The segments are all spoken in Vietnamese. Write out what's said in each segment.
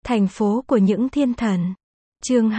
Thành phố của những thiên thần. Chương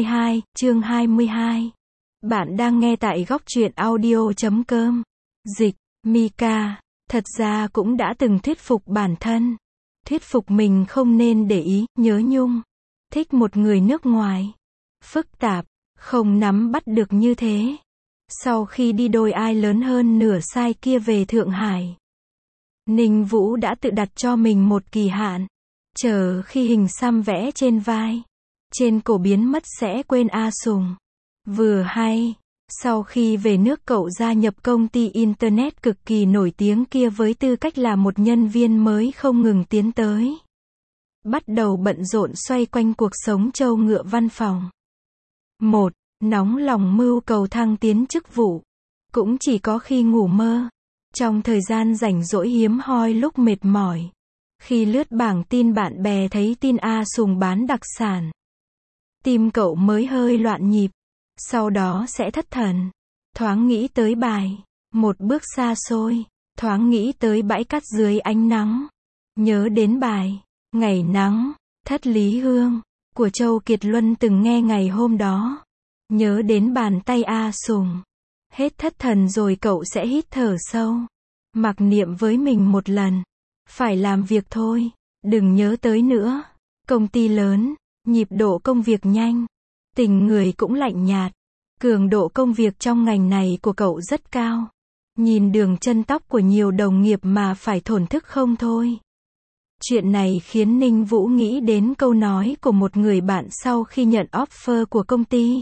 22. Bạn đang nghe tại góc truyện audio.com. Dịch, Mika, thật ra cũng đã từng thuyết phục bản thân. Thuyết phục mình không nên để ý, nhớ nhung. Thích một người nước ngoài. Phức tạp, không nắm bắt được như thế. Sau khi đi đôi ai lớn hơn nửa sai kia về Thượng Hải, Ninh Vũ đã tự đặt cho mình một kỳ hạn. Chờ khi hình xăm vẽ trên vai, trên cổ biến mất sẽ quên A Sùng. Vừa hay, sau khi về nước cậu gia nhập công ty Internet cực kỳ nổi tiếng kia với tư cách là một nhân viên mới không ngừng tiến tới. Bắt đầu bận rộn xoay quanh cuộc sống trâu ngựa văn phòng. Một, nóng lòng mưu cầu thăng tiến chức vụ. Cũng chỉ có khi ngủ mơ, trong thời gian rảnh rỗi hiếm hoi lúc mệt mỏi. Khi lướt bảng tin bạn bè thấy tin A Sùng bán đặc sản, tim cậu mới hơi loạn nhịp, sau đó sẽ thất thần. Thoáng nghĩ tới bài, một bước xa xôi, thoáng nghĩ tới bãi cát dưới ánh nắng. Nhớ đến bài, ngày nắng, Thất Lý Hương, của Châu Kiệt Luân từng nghe ngày hôm đó. Nhớ đến bàn tay A Sùng. Hết thất thần rồi cậu sẽ hít thở sâu. Mặc niệm với mình một lần. Phải làm việc thôi, đừng nhớ tới nữa. Công ty lớn, nhịp độ công việc nhanh, tình người cũng lạnh nhạt. Cường độ công việc trong ngành này của cậu rất cao. Nhìn đường chân tóc của nhiều đồng nghiệp mà phải thổn thức không thôi. Chuyện này khiến Ninh Vũ nghĩ đến câu nói của một người bạn sau khi nhận offer của công ty.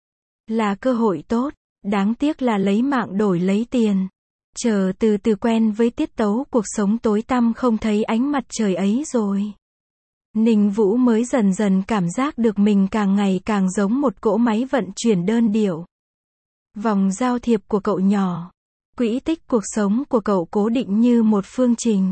Là cơ hội tốt, đáng tiếc là lấy mạng đổi lấy tiền. Chờ từ từ quen với tiết tấu cuộc sống tối tăm không thấy ánh mặt trời ấy rồi, Ninh Vũ mới dần dần cảm giác được mình càng ngày càng giống một cỗ máy vận chuyển đơn điệu. Vòng giao thiệp của cậu nhỏ, quỹ tích cuộc sống của cậu cố định như một phương trình.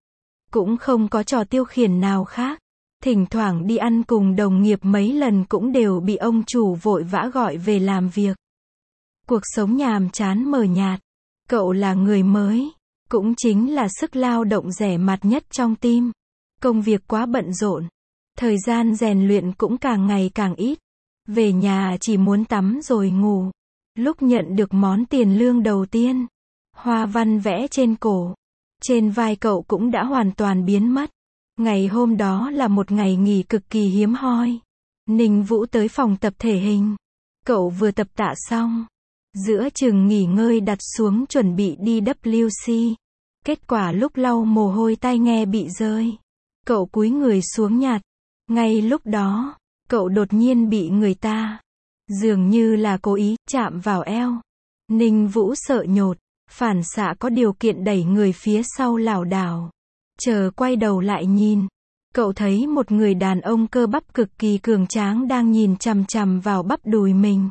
Cũng không có trò tiêu khiển nào khác. Thỉnh thoảng đi ăn cùng đồng nghiệp mấy lần cũng đều bị ông chủ vội vã gọi về làm việc. Cuộc sống nhàm chán mờ nhạt. Cậu là người mới, cũng chính là sức lao động rẻ mạt nhất trong team. Công việc quá bận rộn, thời gian rèn luyện cũng càng ngày càng ít. Về nhà chỉ muốn tắm rồi ngủ. Lúc nhận được món tiền lương đầu tiên, hoa văn vẽ trên cổ, trên vai cậu cũng đã hoàn toàn biến mất. Ngày hôm đó là một ngày nghỉ cực kỳ hiếm hoi. Ninh Vũ tới phòng tập thể hình. Cậu vừa tập tạ xong, giữa chừng nghỉ ngơi đặt xuống chuẩn bị đi WC. Kết quả lúc lau mồ hôi tai nghe bị rơi. Cậu cúi người xuống nhặt. Ngay lúc đó, cậu đột nhiên bị người ta, dường như là cố ý, chạm vào eo. Ninh Vũ sợ nhột, phản xạ có điều kiện đẩy người phía sau lảo đảo. Chờ quay đầu lại nhìn, cậu thấy một người đàn ông cơ bắp cực kỳ cường tráng đang nhìn chằm chằm vào bắp đùi mình.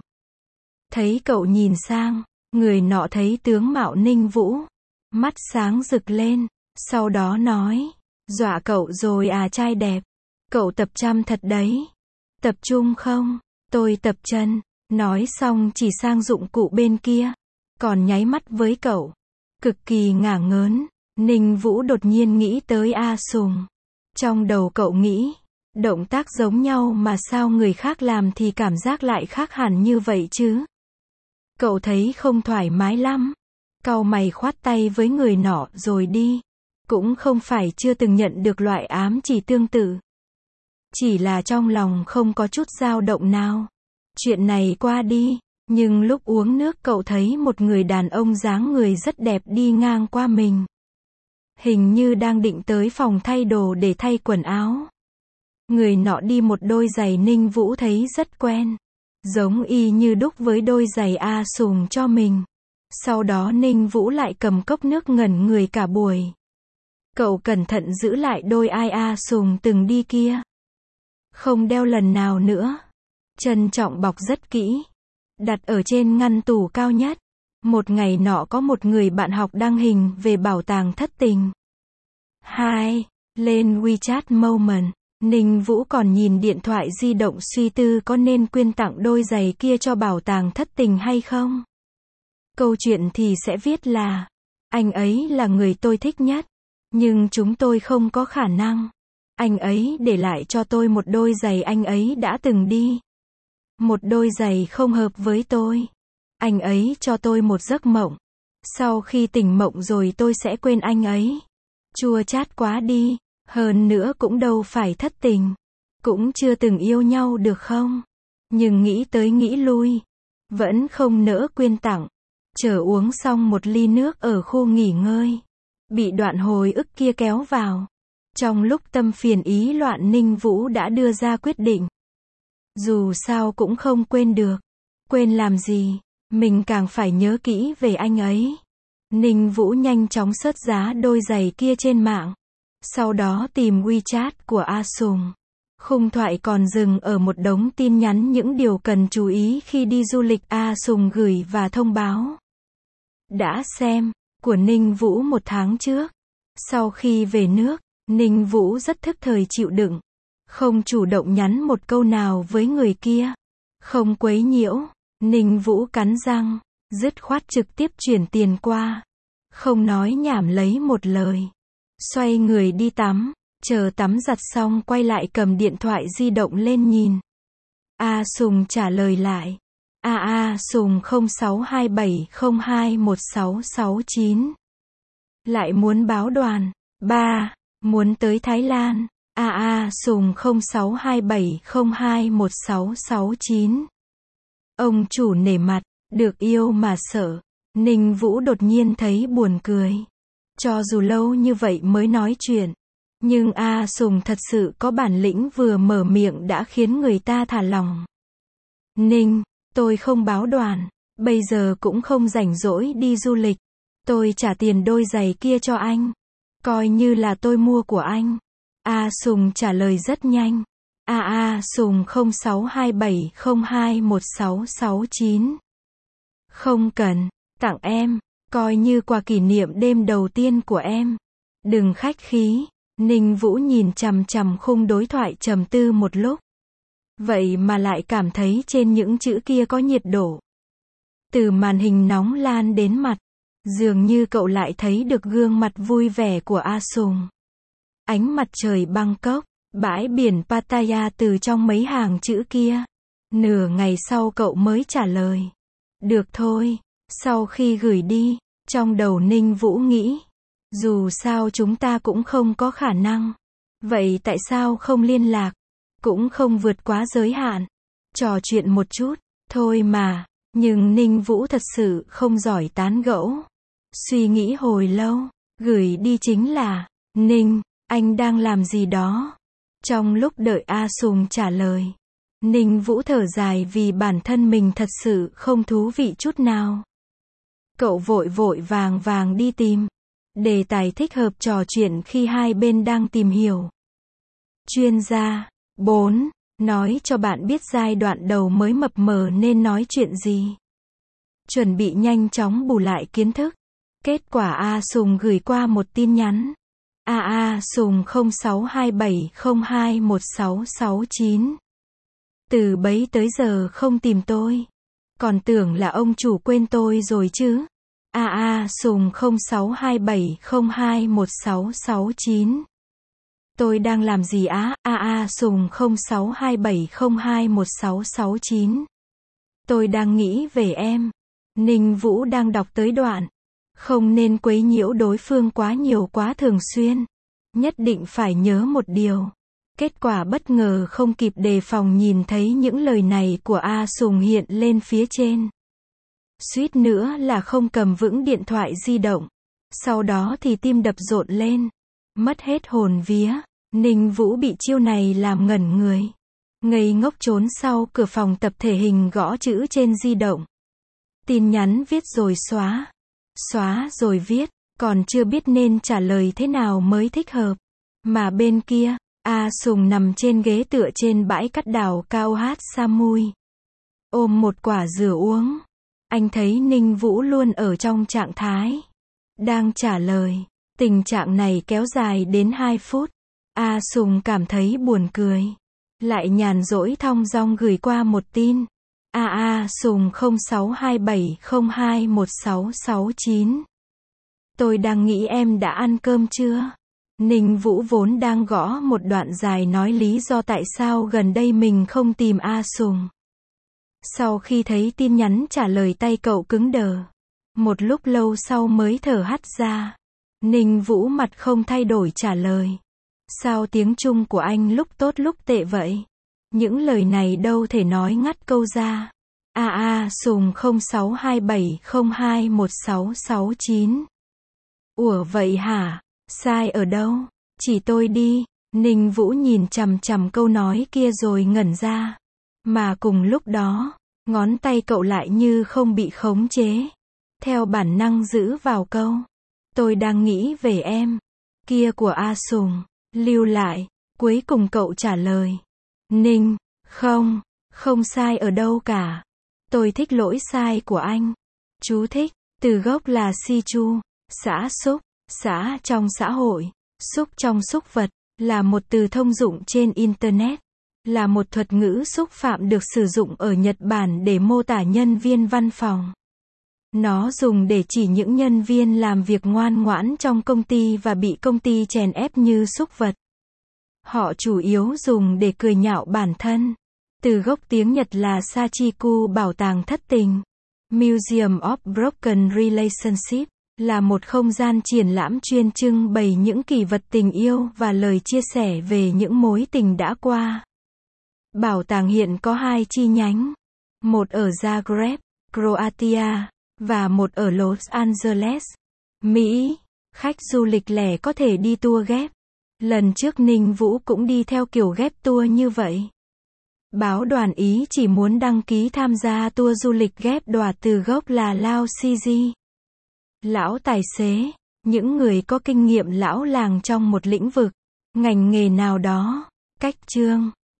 Thấy cậu nhìn sang, người nọ thấy tướng mạo Ninh Vũ, mắt sáng rực lên, sau đó nói, dọa cậu rồi à trai đẹp, cậu tập chăm thật đấy. Tập trung không? Tôi tập chân. Nói xong chỉ sang dụng cụ bên kia, còn nháy mắt với cậu, cực kỳ ngả ngớn. Ninh Vũ đột nhiên nghĩ tới A Sùng. Trong đầu cậu nghĩ, động tác giống nhau mà sao người khác làm thì cảm giác lại khác hẳn như vậy chứ? Cậu thấy không thoải mái lắm. Cau mày khoát tay với người nọ rồi đi. Cũng không phải chưa từng nhận được loại ám chỉ tương tự. Chỉ là trong lòng không có chút dao động nào. Chuyện này qua đi, nhưng lúc uống nước cậu thấy một người đàn ông dáng người rất đẹp đi ngang qua mình. Hình như đang định tới phòng thay đồ để thay quần áo. Người nọ đi một đôi giày Ninh Vũ thấy rất quen. Giống y như đúc với đôi giày A Sùng cho mình. Sau đó Ninh Vũ lại cầm cốc nước ngẩn người cả buổi. Cậu cẩn thận giữ lại đôi ai A Sùng từng đi kia. Không đeo lần nào nữa. Trân trọng bọc rất kỹ. Đặt ở trên ngăn tủ cao nhất. Một ngày nọ có một người bạn học đăng hình về bảo tàng thất tình. 2. Lên WeChat Moment, Ninh Vũ còn nhìn điện thoại di động suy tư có nên quyên tặng đôi giày kia cho bảo tàng thất tình hay không. Câu chuyện thì sẽ viết là, anh ấy là người tôi thích nhất, nhưng chúng tôi không có khả năng. Anh ấy để lại cho tôi một đôi giày anh ấy đã từng đi. Một đôi giày không hợp với tôi. Anh ấy cho tôi một giấc mộng. Sau khi tỉnh mộng rồi tôi sẽ quên anh ấy. Chua chát quá đi. Hơn nữa cũng đâu phải thất tình. Cũng chưa từng yêu nhau được không? Nhưng nghĩ tới nghĩ lui. Vẫn không nỡ quyên tặng. Chờ uống xong một ly nước ở khu nghỉ ngơi. Bị đoạn hồi ức kia kéo vào. Trong lúc tâm phiền ý loạn, Ninh Vũ đã đưa ra quyết định. Dù sao cũng không quên được. Quên làm gì? Mình càng phải nhớ kỹ về anh ấy. Ninh Vũ nhanh chóng search giá đôi giày kia trên mạng. Sau đó tìm WeChat của A Sùng. Khung thoại còn dừng ở một đống tin nhắn những điều cần chú ý khi đi du lịch A Sùng gửi và thông báo. Đã xem, của Ninh Vũ một tháng trước. Sau khi về nước, Ninh Vũ rất thức thời chịu đựng. Không chủ động nhắn một câu nào với người kia. Không quấy nhiễu. Ninh Vũ cắn răng, dứt khoát trực tiếp chuyển tiền qua. Không nói nhảm lấy một lời. Xoay người đi tắm. Chờ tắm giặt xong quay lại cầm điện thoại di động lên nhìn. A Sùng trả lời lại. Sùng 0627021669. Lại muốn báo đoàn. 3. Muốn tới Thái Lan. Sùng 0627021669. Ông chủ nể mặt, được yêu mà sợ. Ninh Vũ đột nhiên thấy buồn cười. Cho dù lâu như vậy mới nói chuyện. Nhưng A Sùng thật sự có bản lĩnh, vừa mở miệng đã khiến người ta thả lỏng. Ninh, tôi không báo đoàn. Bây giờ cũng không rảnh rỗi đi du lịch. Tôi trả tiền đôi giày kia cho anh. Coi như là tôi mua của anh. A Sùng trả lời rất nhanh. Sùng 0627021669. Không cần, tặng em. Coi như quà kỷ niệm đêm đầu tiên của em. Đừng khách khí. Ninh Vũ nhìn chằm chằm khung đối thoại trầm tư một lúc. Vậy mà lại cảm thấy trên những chữ kia có nhiệt độ. Từ màn hình nóng lan đến mặt. Dường như cậu lại thấy được gương mặt vui vẻ của A Sùng. Ánh mặt trời Bangkok, bãi biển Pattaya từ trong mấy hàng chữ kia. Nửa ngày sau cậu mới trả lời. Được thôi. Sau khi gửi đi, trong đầu Ninh Vũ nghĩ. Dù sao chúng ta cũng không có khả năng. Vậy tại sao không liên lạc? Cũng không vượt quá giới hạn. Trò chuyện một chút, thôi mà. Nhưng Ninh Vũ thật sự không giỏi tán gẫu. Suy nghĩ hồi lâu, gửi đi chính là, Ninh, anh đang làm gì đó? Trong lúc đợi A Sùng trả lời, Ninh Vũ thở dài vì bản thân mình thật sự không thú vị chút nào. Cậu vội vàng đi tìm đề tài thích hợp trò chuyện khi hai bên đang tìm hiểu. Chuyên gia 4. Nói cho bạn biết giai đoạn đầu mới mập mờ nên nói chuyện gì. Chuẩn bị nhanh chóng bù lại kiến thức. Kết quả A Sùng gửi qua một tin nhắn. Sùng 0627021669. Từ bấy tới giờ không tìm tôi. Còn tưởng là ông chủ quên tôi rồi chứ. Sùng 0627021669. Tôi đang làm gì á? Sùng 0627021669. Tôi đang nghĩ về em. Ninh Vũ đang đọc tới đoạn. Không nên quấy nhiễu đối phương quá nhiều quá thường xuyên. Nhất định phải nhớ một điều. Kết quả bất ngờ không kịp đề phòng nhìn thấy những lời này của A Sùng hiện lên phía trên. Suýt nữa là không cầm vững điện thoại di động. Sau đó thì tim đập rộn lên. Mất hết hồn vía. Ninh Vũ bị chiêu này làm ngẩn người. Ngây ngốc trốn sau cửa phòng tập thể hình gõ chữ trên di động. Tin nhắn viết rồi xóa. Xóa rồi viết. Còn chưa biết nên trả lời thế nào mới thích hợp. Mà bên kia, A Sùng nằm trên ghế tựa trên bãi cát đảo Khao Hát Samui. Ôm một quả dừa uống. Anh thấy Ninh Vũ luôn ở trong trạng thái đang trả lời. Tình trạng này kéo dài đến 2 phút. A Sùng cảm thấy buồn cười. Lại nhàn rỗi thong dong gửi qua một tin. Sùng 0627021669. Tôi đang nghĩ em đã ăn cơm chưa? Ninh Vũ vốn đang gõ một đoạn dài nói lý do tại sao gần đây mình không tìm A Sùng. Sau khi thấy tin nhắn trả lời tay cậu cứng đờ. Một lúc lâu sau mới thở hắt ra. Ninh Vũ mặt không thay đổi trả lời. Sao tiếng Trung của anh lúc tốt lúc tệ vậy? Những lời này đâu thể nói ngắt câu ra. Sùng 0627021669. Ủa vậy hả? Sai ở đâu? Chỉ tôi đi. Ninh Vũ nhìn chằm chằm câu nói kia rồi ngẩn ra. Mà cùng lúc đó, ngón tay cậu lại như không bị khống chế. Theo bản năng giữ vào câu. Tôi đang nghĩ về em. Kia của A Sùng. Lưu lại. Cuối cùng cậu trả lời. Ninh, không sai ở đâu cả. Tôi thích lỗi sai của anh. Chú thích, từ gốc là si chu, xã xúc, xã trong xã hội, xúc trong xúc vật, là một từ thông dụng trên Internet. Là một thuật ngữ xúc phạm được sử dụng ở Nhật Bản để mô tả nhân viên văn phòng. Nó dùng để chỉ những nhân viên làm việc ngoan ngoãn trong công ty và bị công ty chèn ép như súc vật. Họ chủ yếu dùng để cười nhạo bản thân. Từ gốc tiếng Nhật là Sachiku, bảo tàng thất tình. Museum of Broken Relationship, là một không gian triển lãm chuyên trưng bày những kỷ vật tình yêu và lời chia sẻ về những mối tình đã qua. Bảo tàng hiện có 2 chi nhánh. Một ở Zagreb, Croatia, và một ở Los Angeles, Mỹ. Khách du lịch lẻ có thể đi tour ghép. Lần trước Ninh Vũ cũng đi theo kiểu ghép tour như vậy. Báo đoàn Ý chỉ muốn đăng ký tham gia tour du lịch ghép đòa từ gốc là Lao Cz. Lão tài xế, những người có kinh nghiệm lão làng trong một lĩnh vực, ngành nghề nào đó. Cách chương